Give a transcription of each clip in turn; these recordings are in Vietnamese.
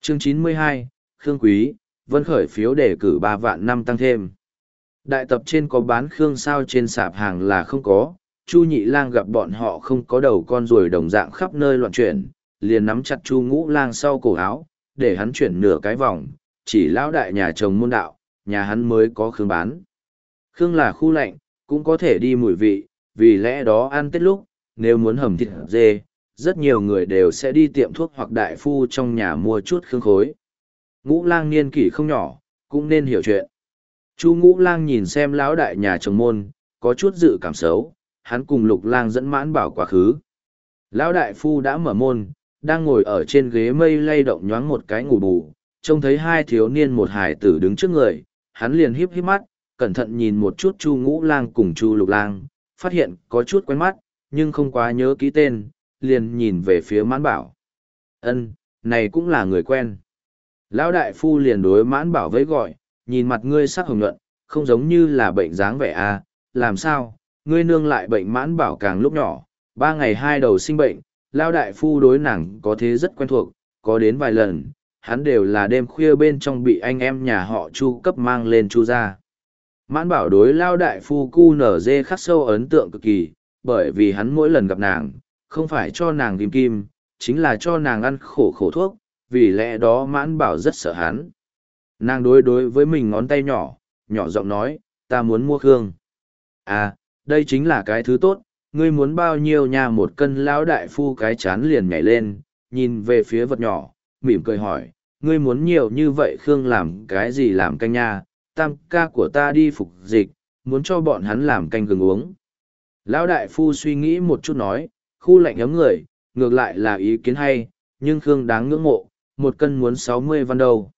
Chương 92, Khương Quý, Vân khởi phiếu đề cử 3 vạn năm tăng thêm. Đại tập trên có bán Khương sao trên sạp hàng là không có, Chu Nhị Lang gặp bọn họ không có đầu con ruồi đồng dạng khắp nơi loạn chuyển, liền nắm chặt Chu Ngũ Lang sau cổ áo, để hắn chuyển nửa cái vòng, chỉ lão đại nhà chồng môn đạo, nhà hắn mới có Khương bán. Khương là khu lạnh, cũng có thể đi mùi vị, vì lẽ đó ăn Tết lúc, nếu muốn hầm thịt dê, rất nhiều người đều sẽ đi tiệm thuốc hoặc đại phu trong nhà mua chút Khương khối. Ngũ Lang niên kỷ không nhỏ, cũng nên hiểu chuyện. Chu Ngũ Lang nhìn xem lão đại nhà chồng môn, có chút dự cảm xấu, hắn cùng Lục Lang dẫn Mãn Bảo quá khứ. Lão đại phu đã mở môn, đang ngồi ở trên ghế mây lay động nhoáng một cái ngủ bù, trông thấy hai thiếu niên một hài tử đứng trước người, hắn liền híp híp mắt, cẩn thận nhìn một chút Chu Ngũ Lang cùng Chu Lục Lang, phát hiện có chút quen mắt, nhưng không quá nhớ kỹ tên, liền nhìn về phía Mãn Bảo. Ân, này cũng là người quen. Lão đại phu liền đối Mãn Bảo với gọi, nhìn mặt ngươi sắc hồng nhuận, không giống như là bệnh dáng vẻ à, làm sao, ngươi nương lại bệnh. Mãn Bảo càng lúc nhỏ, 3 ngày 2 đầu sinh bệnh, Lão đại phu đối nàng có thế rất quen thuộc, có đến vài lần, hắn đều là đêm khuya bên trong bị anh em nhà họ Chu cấp mang lên Chu ra. Mãn Bảo đối Lão đại phu cu nở dê khắc sâu ấn tượng cực kỳ, bởi vì hắn mỗi lần gặp nàng, không phải cho nàng kim kim, chính là cho nàng ăn khổ khổ thuốc, vì lẽ đó Mãn Bảo rất sợ hắn. Nàng đối với mình ngón tay nhỏ, nhỏ giọng nói, ta muốn mua Khương. À, đây chính là cái thứ tốt, ngươi muốn bao nhiêu nha? 1 cân. Lão đại phu cái chán liền nhảy lên, nhìn về phía vật nhỏ, mỉm cười hỏi, ngươi muốn nhiều như vậy Khương làm cái gì làm canh nha? Tam ca của ta đi phục dịch, muốn cho bọn hắn làm canh gừng uống. Lão đại phu suy nghĩ một chút nói, khu lạnh ấm người, ngược lại là ý kiến hay, nhưng Khương đáng ngưỡng mộ, 1 cân muốn 60 văn đâu.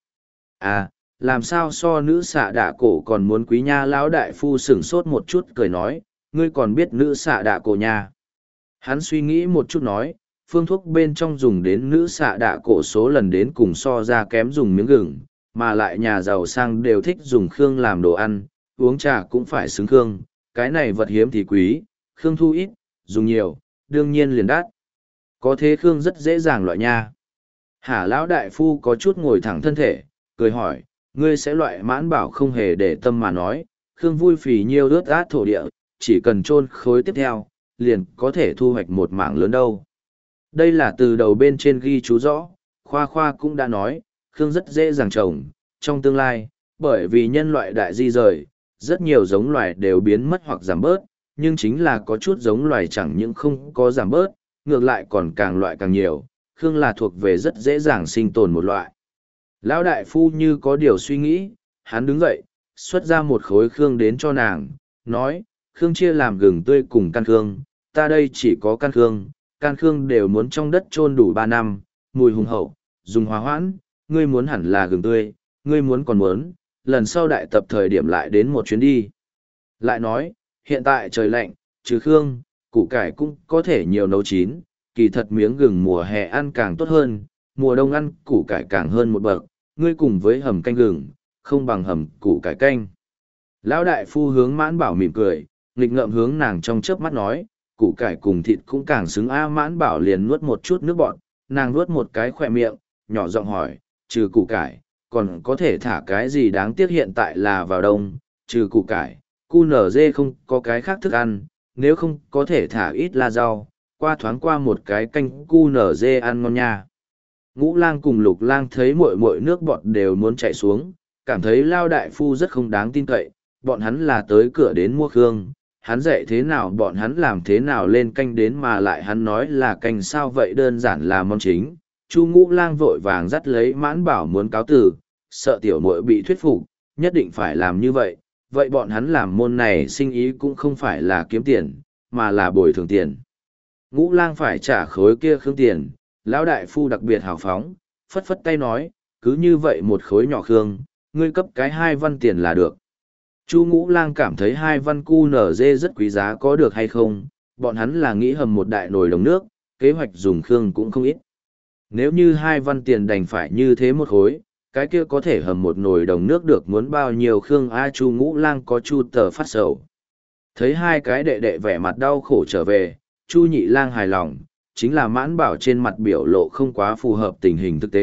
À, làm sao so nữ xạ đạ cổ còn muốn quý nha? Lão đại phu sửng sốt một chút cười nói, ngươi còn biết nữ xạ đạ cổ nha? Hắn suy nghĩ một chút nói, phương thuốc bên trong dùng đến nữ xạ đạ cổ số lần đến cùng so ra kém dùng miếng gừng, mà lại nhà giàu sang đều thích dùng Khương làm đồ ăn, uống trà cũng phải xứng Khương, cái này vật hiếm thì quý, Khương thu ít, dùng nhiều, đương nhiên liền đắt. Có thế Khương rất dễ dàng loại nha. Hả? Lão đại phu có chút ngồi thẳng thân thể, cười hỏi, ngươi sẽ loại? Mãn Bảo không hề để tâm mà nói, Khương vui phì nhiêu ướt át thổ địa, chỉ cần chôn khối tiếp theo, liền có thể thu hoạch một mảng lớn đâu. Đây là từ đầu bên trên ghi chú rõ, Khoa Khoa cũng đã nói, Khương rất dễ dàng trồng, trong tương lai, bởi vì nhân loại đại di rời, rất nhiều giống loài đều biến mất hoặc giảm bớt, nhưng chính là có chút giống loài chẳng những không có giảm bớt, ngược lại còn càng loại càng nhiều, Khương là thuộc về rất dễ dàng sinh tồn một loại. Lão đại phu như có điều suy nghĩ, hắn đứng dậy, xuất ra 1 khối Khương đến cho nàng, nói, Khương chia làm gừng tươi cùng can Khương, ta đây chỉ có can Khương đều muốn trong đất chôn đủ 3 năm, mùi hùng hậu, dùng hòa hoãn, ngươi muốn hẳn là gừng tươi, ngươi muốn còn muốn, lần sau đại tập thời điểm lại đến một chuyến đi. Lại nói, hiện tại trời lạnh, trừ Khương, củ cải cũng có thể nhiều nấu chín, kỳ thật miếng gừng mùa hè ăn càng tốt hơn, mùa đông ăn củ cải càng hơn một bậc, ngươi cùng với hầm canh gừng, không bằng hầm củ cải canh. Lão đại phu hướng Mãn Bảo mỉm cười, nghịch ngợm hướng nàng trong chớp mắt nói, củ cải cùng thịt cũng càng xứng a. Mãn Bảo liền nuốt một chút nước bọt, nàng nuốt một cái khỏe miệng, nhỏ giọng hỏi, trừ củ cải, còn có thể thả cái gì? Đáng tiếc hiện tại là vào đông, trừ củ cải, cu nở dê không có cái khác thức ăn, nếu không có thể thả ít la rau, qua thoáng qua một cái canh cu nở dê ăn ngon nha. Ngũ Lang cùng Lục Lang thấy muội muội nước bọt đều muốn chạy xuống, cảm thấy Lao đại phu rất không đáng tin cậy, bọn hắn là tới cửa đến mua Khương, hắn dạy thế nào bọn hắn làm thế nào lên canh đến, mà lại hắn nói là canh sao vậy, đơn giản là món chính. Chu Ngũ Lang vội vàng dắt lấy Mãn Bảo muốn cáo từ, sợ tiểu muội bị thuyết phục, nhất định phải làm như vậy, vậy bọn hắn làm môn này sinh ý cũng không phải là kiếm tiền, mà là bồi thường tiền. Ngũ Lang phải trả khối kia Khương tiền, lão đại phu đặc biệt hào phóng, phất phất tay nói, cứ như vậy 1 khối nhỏ Khương, ngươi cấp cái 2 văn tiền là được. Chu Ngũ Lang cảm thấy 2 văn cu nở dê rất quý giá, có được hay không, bọn hắn là nghĩ hầm một đại nồi đồng nước, kế hoạch dùng Khương cũng không ít. Nếu như 2 văn tiền đành phải như thế 1 khối, cái kia có thể hầm một nồi đồng nước được muốn bao nhiêu Khương a? Chu Ngũ Lang có chu tờ phát sầu. Thấy 2 cái đệ đệ vẻ mặt đau khổ trở về, Chu Nhị Lang hài lòng, chính là Mãn Bảo trên mặt biểu lộ không quá phù hợp tình hình thực tế,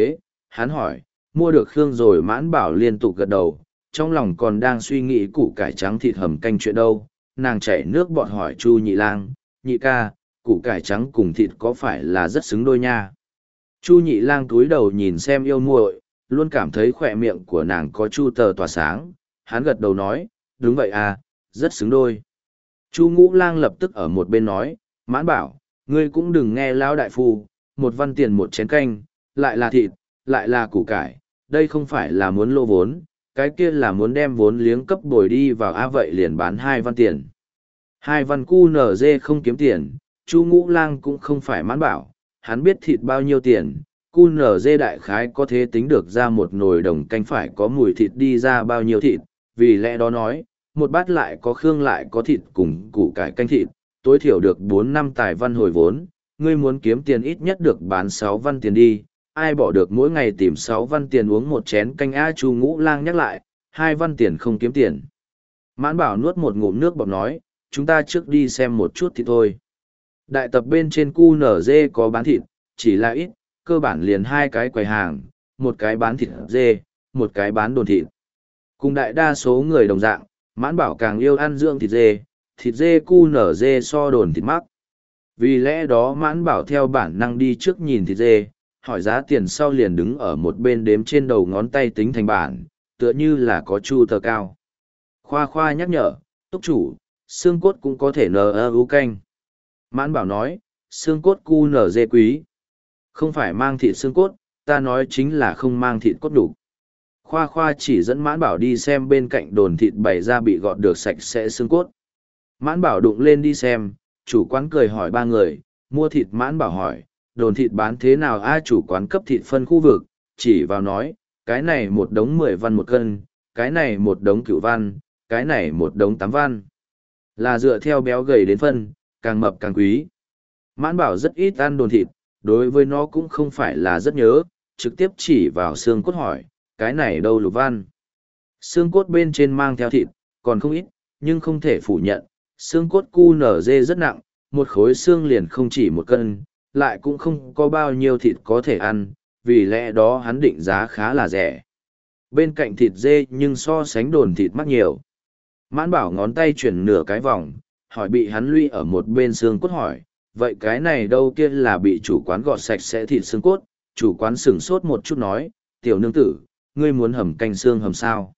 hắn hỏi, mua được Khương rồi? Mãn Bảo liên tục gật đầu, trong lòng còn đang suy nghĩ củ cải trắng thịt hầm canh chuyện đâu. Nàng chảy nước bọt hỏi Chu Nhị Lang, nhị ca, củ cải trắng cùng thịt có phải là rất xứng đôi nha? Chu Nhị Lang cúi đầu nhìn xem yêu muội, luôn cảm thấy khỏe miệng của nàng có chu tờ tỏa sáng. Hắn gật đầu nói, đúng vậy à, rất xứng đôi. Chu Ngũ Lang lập tức ở một bên nói, Mãn Bảo, ngươi cũng đừng nghe lão đại phu, 1 văn tiền 1 chén canh, lại là thịt, lại là củ cải, đây không phải là muốn lô vốn, cái kia là muốn đem vốn liếng cấp bồi đi vào vậy liền bán 2 văn tiền. 2 văn cu nở dê không kiếm tiền, Chu Ngũ Lang cũng không phải Mãn Bảo, hắn biết thịt bao nhiêu tiền, cu nở dê đại khái có thể tính được ra một nồi đồng canh phải có mùi thịt đi ra bao nhiêu thịt, vì lẽ đó nói, một bát lại có khương lại có thịt cùng củ cải canh thịt, tối thiểu được 4-5 tài văn hồi vốn, ngươi muốn kiếm tiền ít nhất được bán 6 văn tiền đi, ai bỏ được mỗi ngày tìm 6 văn tiền uống một chén canh a. Chu Ngũ Lang nhắc lại, 2 văn tiền không kiếm tiền. Mãn Bảo nuốt một ngụm nước bọt nói, chúng ta trước đi xem một chút thì thôi. Đại tập bên trên QNZ có bán thịt, chỉ là ít, cơ bản liền 2 cái quầy hàng, một cái bán thịt dê, một cái bán đồn thịt. Cùng đại đa số người đồng dạng, Mãn Bảo càng yêu ăn dưỡng thịt dê QNZ so đồn thịt mắc. Vì lẽ đó Mãn Bảo theo bản năng đi trước nhìn thịt dê, hỏi giá tiền sau liền đứng ở một bên đếm trên đầu ngón tay tính thành bản, tựa như là có chu tờ cao. Khoa Khoa nhắc nhở, túc chủ, xương cốt cũng có thể NU canh. Mãn Bảo nói, xương cốt QNZ quý. Không phải mang thịt xương cốt, ta nói chính là không mang thịt cốt đủ. Khoa Khoa chỉ dẫn Mãn Bảo đi xem bên cạnh đồn thịt bày ra bị gọt được sạch sẽ xương cốt. Mãn Bảo đụng lên đi xem, chủ quán cười hỏi 3 người, mua thịt. Mãn Bảo hỏi, đồn thịt bán thế nào? Chủ quán cấp thịt phân khu vực, chỉ vào nói, cái này một đống 10 văn 1 cân, cái này một đống 9 văn, cái này một đống 8 văn. Là dựa theo béo gầy đến phân, càng mập càng quý. Mãn Bảo rất ít ăn đồn thịt, đối với nó cũng không phải là rất nhớ, trực tiếp chỉ vào xương cốt hỏi, cái này đâu Lục văn? Xương cốt bên trên mang theo thịt, còn không ít, nhưng không thể phủ nhận, xương cốt QNZ rất nặng, một khối xương liền không chỉ 1 cân, lại cũng không có bao nhiêu thịt có thể ăn, vì lẽ đó hắn định giá khá là rẻ. Bên cạnh thịt dê nhưng so sánh đồn thịt mắc nhiều. Mãn Bảo ngón tay chuyển nửa cái vòng, hỏi bị hắn lуy ở một bên xương cốt hỏi, vậy cái này đâu? Kia là bị chủ quán gọt sạch sẽ thịt xương cốt. Chủ quán sửng sốt một chút nói, tiểu nương tử, ngươi muốn hầm canh xương hầm sao?